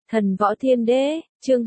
Thần Võ Thiên Đế, chương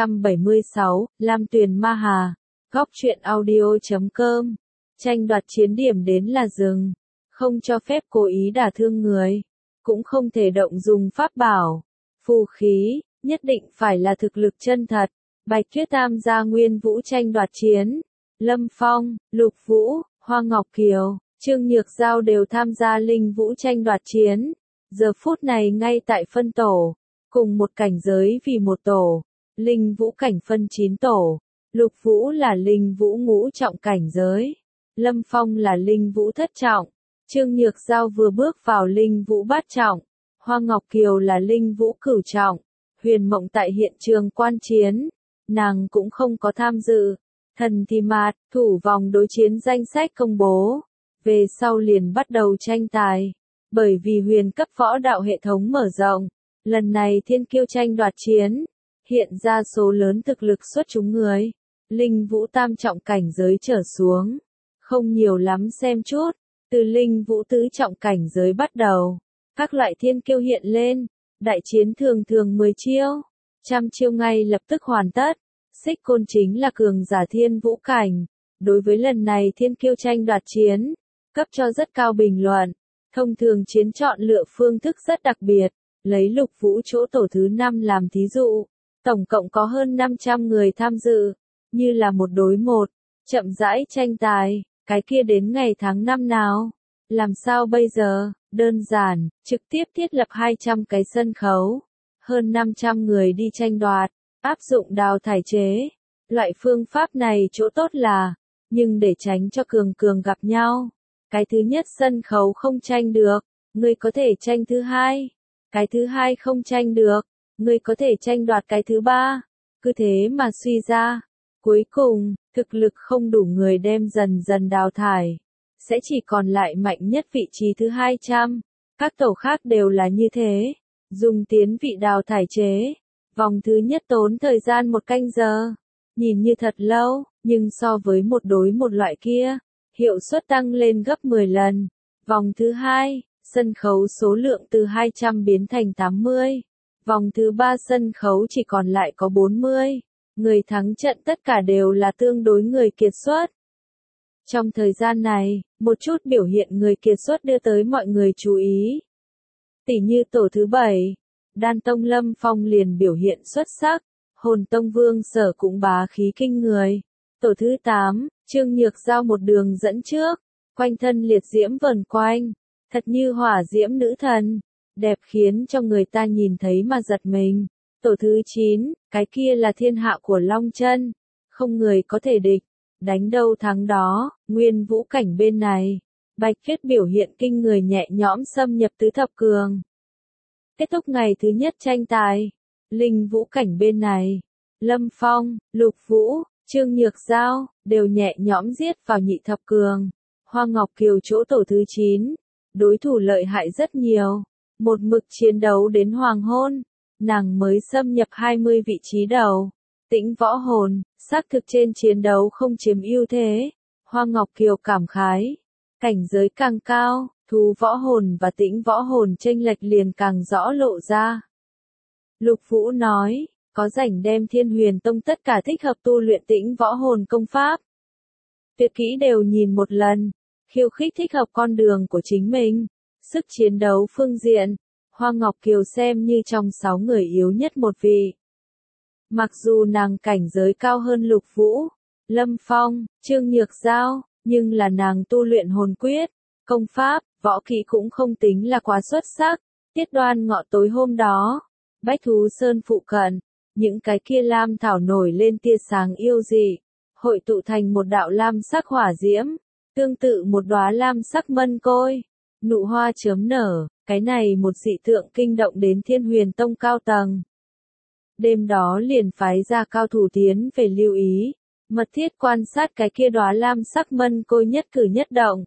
276, Lam Tuyền Ma Hà. Góc truyện audio.com. Tranh đoạt chiến điểm đến là dừng. Không cho phép cố ý đả thương người. Cũng không thể động dùng pháp bảo, phù khí, nhất định phải là thực lực chân thật. Bạch Tuyết tham gia Nguyên Vũ tranh đoạt chiến. Lâm Phong, Lục Vũ, Hoa Ngọc Kiều, Trương Nhược Giao đều tham gia Linh Vũ tranh đoạt chiến. Giờ phút này ngay tại phân tổ. Cùng một cảnh giới vì một tổ, Linh Vũ cảnh phân 9 tổ, Lục Vũ là Linh Vũ ngũ trọng cảnh giới, Lâm Phong là Linh Vũ thất trọng, Trương Nhược Giao vừa bước vào Linh Vũ bát trọng, Hoa Ngọc Kiều là Linh Vũ cửu trọng, Huyền Mộng tại hiện trường quan chiến, nàng cũng không có tham dự. Thần thì mạt, thủ vòng đối chiến danh sách công bố, về sau liền bắt đầu tranh tài, bởi vì huyền cấp võ đạo hệ thống mở rộng. Lần này thiên kiêu tranh đoạt chiến, hiện ra số lớn thực lực xuất chúng người, Linh Vũ tam trọng cảnh giới trở xuống, không nhiều lắm xem chút, từ Linh Vũ tứ trọng cảnh giới bắt đầu, các loại thiên kiêu hiện lên, đại chiến thường thường 10 chiêu, trăm chiêu ngay lập tức hoàn tất, Xích Côn chính là cường giả thiên vũ cảnh, đối với lần này thiên kiêu tranh đoạt chiến, cấp cho rất cao bình luận, thông thường chiến chọn lựa phương thức rất đặc biệt. Lấy Lục Vũ chỗ tổ thứ 5 làm thí dụ, tổng cộng có hơn 500 người tham dự, như là một đối một, chậm rãi tranh tài, cái kia đến ngày tháng năm nào? Làm sao bây giờ? Đơn giản, trực tiếp thiết lập 200 cái sân khấu, hơn 500 người đi tranh đoạt, áp dụng đào thải chế. Loại phương pháp này chỗ tốt là, nhưng để tránh cho cường gặp nhau, cái thứ nhất sân khấu không tranh được, người có thể tranh thứ hai. Cái thứ hai không tranh được, người có thể tranh đoạt cái thứ ba. Cứ thế mà suy ra. Cuối cùng, thực lực không đủ người đem dần dần đào thải. Sẽ chỉ còn lại mạnh nhất vị trí thứ 200. Các tổ khác đều là như thế. Dùng tiến vị đào thải chế. Vòng thứ nhất tốn thời gian 1 canh giờ. Nhìn như thật lâu, nhưng so với một đối một loại kia, hiệu suất tăng lên gấp 10 lần. Vòng thứ hai. Sân khấu số lượng từ 200 biến thành 80. Vòng thứ 3 sân khấu chỉ còn lại có 40. Người thắng trận tất cả đều là tương đối người kiệt xuất. Trong thời gian này, một chút biểu hiện người kiệt xuất đưa tới mọi người chú ý. Tỉ như tổ thứ 7, Đan Tông Lâm Phong liền biểu hiện xuất sắc, Hồn Tông Vương Sở cũng bá khí kinh người. Tổ thứ 8, Trương Nhược Giao một đường dẫn trước, quanh thân liệt diễm vần quanh. Thật như hỏa diễm nữ thần, đẹp khiến cho người ta nhìn thấy mà giật mình. Tổ thứ 9, cái kia là thiên hạ của Long Chân, không người có thể địch, đánh đâu thắng đó. Nguyên Vũ cảnh bên này, Bạch Tuyết biểu hiện kinh người nhẹ nhõm xâm nhập tứ thập cường. Kết thúc ngày thứ nhất tranh tài, Linh Vũ cảnh bên này, Lâm Phong, Lục Vũ, Trương Nhược Giao đều nhẹ nhõm giết vào nhị thập cường. Hoa Ngọc Kiều chỗ tổ thứ 9. Đối thủ lợi hại rất nhiều, một mực chiến đấu đến hoàng hôn, nàng mới xâm nhập 20 vị trí đầu. Tĩnh Võ Hồn, xác thực trên chiến đấu không chiếm ưu thế. Hoa Ngọc Kiều cảm khái, cảnh giới càng cao, Thú Võ Hồn và Tĩnh Võ Hồn chênh lệch liền càng rõ lộ ra. Lục Vũ nói, có rảnh đem Thiên Huyền Tông tất cả thích hợp tu luyện Tĩnh Võ Hồn công pháp. Tuyệt kỹ đều nhìn một lần. Khiêu khích thích hợp con đường của chính mình. Sức chiến đấu phương diện, Hoa Ngọc Kiều xem như trong 6 người yếu nhất một vị. Mặc dù nàng cảnh giới cao hơn Lục Vũ, Lâm Phong, Trương Nhược Giao, nhưng là nàng tu luyện hồn quyết, công pháp, võ kỹ cũng không tính là quá xuất sắc. Tiết Đoan Ngọ tối hôm đó, Bách Thú Sơn phụ cận, những cái kia lam thảo nổi lên tia sáng yêu dị, hội tụ thành một đạo lam sắc hỏa diễm. Tương tự một đóa lam sắc mân côi, nụ hoa chớm nở, cái này một dị tượng kinh động đến Thiên Huyền Tông cao tầng. Đêm đó liền phái ra cao thủ tiến về lưu ý, mật thiết quan sát cái kia đóa lam sắc mân côi nhất cử nhất động.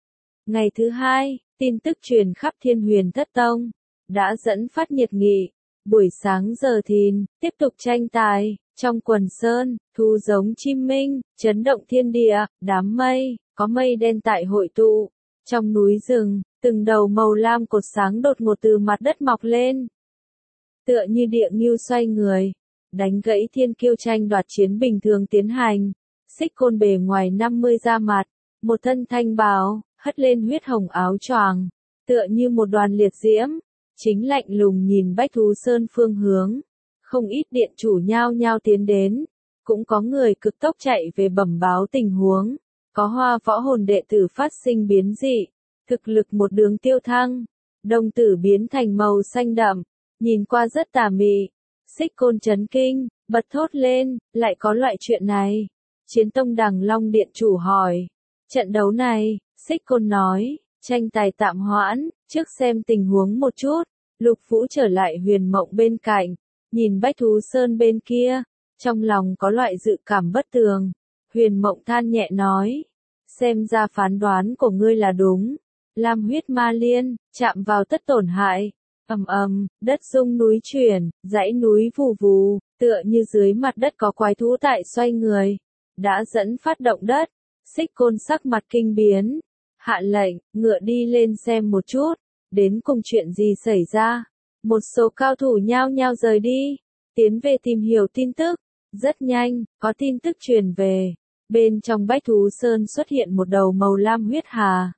Ngày thứ hai, tin tức truyền khắp Thiên Huyền Thất Tông, đã dẫn phát nhiệt nghị. Buổi sáng giờ thìn, tiếp tục tranh tài, trong quần sơn, thu giống chim minh, chấn động thiên địa, đám mây. Có mây đen tại hội tụ, trong núi rừng, từng đầu màu lam cột sáng đột ngột từ mặt đất mọc lên. tựa như địa ngưu xoay người, đánh gãy thiên kiêu tranh đoạt chiến bình thường tiến hành. Xích Côn bề ngoài 50 da mặt, một thân thanh bào, hất lên huyết hồng áo choàng, tựa như một đoàn liệt diễm, chính lạnh lùng nhìn Bách Thú Sơn phương hướng. Không ít điện chủ nhao nhao tiến đến, cũng có người cực tốc chạy về bẩm báo tình huống, có Hoa võ hồn đệ tử phát sinh biến dị, thực lực một đường tiêu thăng, đồng tử biến thành màu xanh đậm, nhìn qua rất tà mị. Xích Côn chấn kinh, bật thốt lên, lại có loại chuyện này. Chiến Tông Đằng Long điện chủ hỏi, trận đấu này, Xích Côn nói, tranh tài tạm hoãn, trước xem tình huống một chút. Lục Vũ trở lại Huyền Mộng bên cạnh, nhìn Bách Thú Sơn bên kia, trong lòng có loại dự cảm bất tường. Huyền Mộng than nhẹ nói, xem ra phán đoán của ngươi là đúng. Lam huyết ma liên, chạm vào tất tổn hại. Ầm ầm, đất rung núi chuyển, dãy núi vù vù, tựa như dưới mặt đất có quái thú tại xoay người, đã dẫn phát động đất. Xích Côn sắc mặt kinh biến, hạ lệnh, ngựa đi lên xem một chút, đến cùng chuyện gì xảy ra. Một số cao thủ nhao nhao rời đi, tiến về tìm hiểu tin tức. Rất nhanh, có tin tức truyền về, bên trong Bách Thú Sơn xuất hiện một đầu màu lam huyết hà.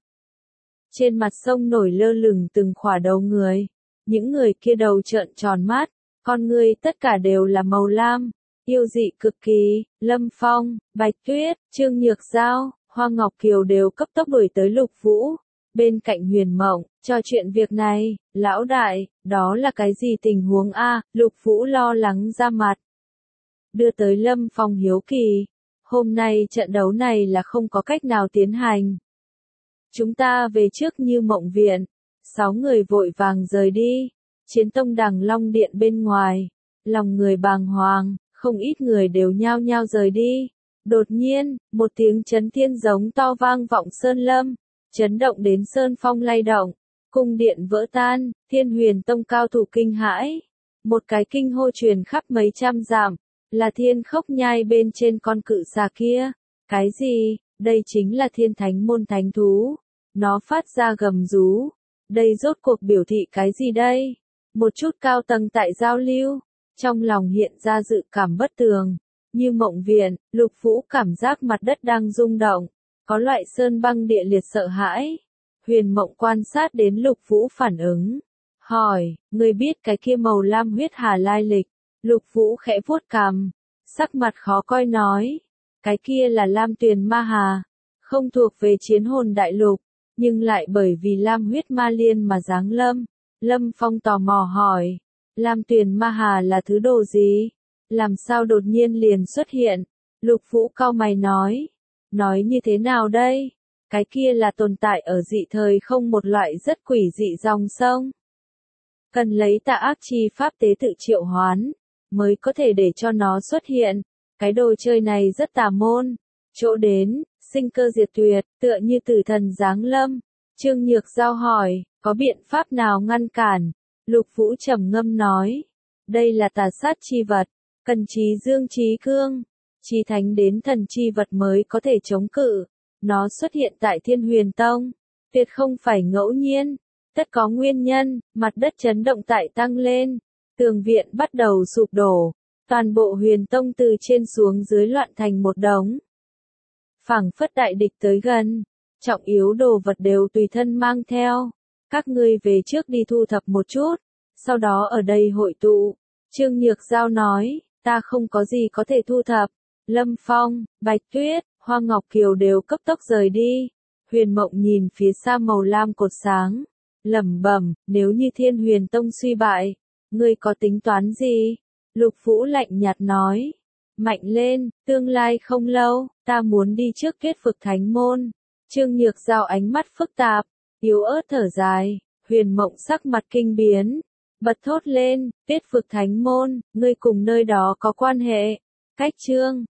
Trên mặt sông nổi lơ lửng từng khỏa đầu người, những người kia đầu trợn tròn mắt, con người tất cả đều là màu lam, yêu dị cực kỳ. Lâm Phong, Bạch Tuyết, Trương Nhược Giao, Hoa Ngọc Kiều đều cấp tốc đuổi tới Lục Vũ, bên cạnh Huyền Mộng, trò chuyện việc này. Lão đại, đó là cái gì tình huống a? Lục Vũ lo lắng ra mặt, đưa tới Lâm Phong hiếu kỳ. Hôm nay trận đấu này là không có cách nào tiến hành. Chúng ta về trước Như Mộng viện. 6 người vội vàng rời đi. Chiến Tông Đằng Long điện bên ngoài, lòng người bàng hoàng, không ít người đều nhao nhao rời đi. Đột nhiên, một tiếng chấn thiên giống to vang vọng sơn lâm, chấn động đến sơn phong lay động, cung điện vỡ tan, Thiên Huyền Tông cao thủ kinh hãi. Một cái kinh hô truyền khắp mấy trăm dặm, là Thiên Khốc Nhai bên trên con cự xà kia. Cái gì? Đây chính là Thiên Thánh môn thánh thú. Nó phát ra gầm rú. Đây rốt cuộc biểu thị cái gì đây? Một chút cao tầng tại giao lưu, trong lòng hiện ra dự cảm bất tường. Như Mộng viện, Lục Vũ cảm giác mặt đất đang rung động, có loại sơn băng địa liệt sợ hãi. Huyền Mộng quan sát đến Lục Vũ phản ứng, hỏi, người biết cái kia màu lam huyết hà lai lịch? Lục Vũ khẽ vuốt cằm, sắc mặt khó coi nói, cái kia là Lam Tuyền Ma Hà, không thuộc về Chiến Hồn Đại Lục, nhưng lại bởi vì Lam huyết ma liên mà giáng lâm. Lâm Phong tò mò hỏi, Lam Tuyền Ma Hà là thứ đồ gì? Làm sao đột nhiên liền xuất hiện? Lục Vũ cau mày nói như thế nào đây? Cái kia là tồn tại ở dị thời không, một loại rất quỷ dị dòng sông. Cần lấy tà ác chi pháp tế tự triệu hoán, mới có thể để cho nó xuất hiện. Cái đồ chơi này rất tà môn. Chỗ đến, sinh cơ diệt tuyệt, tựa như tử thần giáng lâm. Trương Nhược Giao hỏi, có biện pháp nào ngăn cản? Lục Vũ trầm ngâm nói, đây là tà sát chi vật, cần trí dương trí cương, chí thánh đến thần chi vật mới có thể chống cự. Nó xuất hiện tại Thiên Huyền Tông, tuyệt không phải ngẫu nhiên, tất có nguyên nhân. Mặt đất chấn động tại tăng lên, tường viện bắt đầu sụp đổ, toàn bộ Huyền Tông từ trên xuống dưới loạn thành một đống. Phảng phất đại địch tới gần, trọng yếu đồ vật đều tùy thân mang theo. Các ngươi về trước đi thu thập một chút, sau đó ở đây hội tụ. Trương Nhược Giao nói, ta không có gì có thể thu thập. Lâm Phong, Bạch Tuyết, Hoa Ngọc Kiều đều cấp tốc rời đi. Huyền Mộng nhìn phía xa màu lam cột sáng, lẩm bẩm, nếu như Thiên Huyền Tông suy bại, ngươi có tính toán gì? Lục Vũ lạnh nhạt nói, mạnh lên, tương lai không lâu, ta muốn đi trước kết phục thánh môn. Trương Nhược Giao ánh mắt phức tạp, yếu ớt thở dài. Huyền Mộng sắc mặt kinh biến, bật thốt lên, kết phục thánh môn, ngươi cùng nơi đó có quan hệ. Cách chương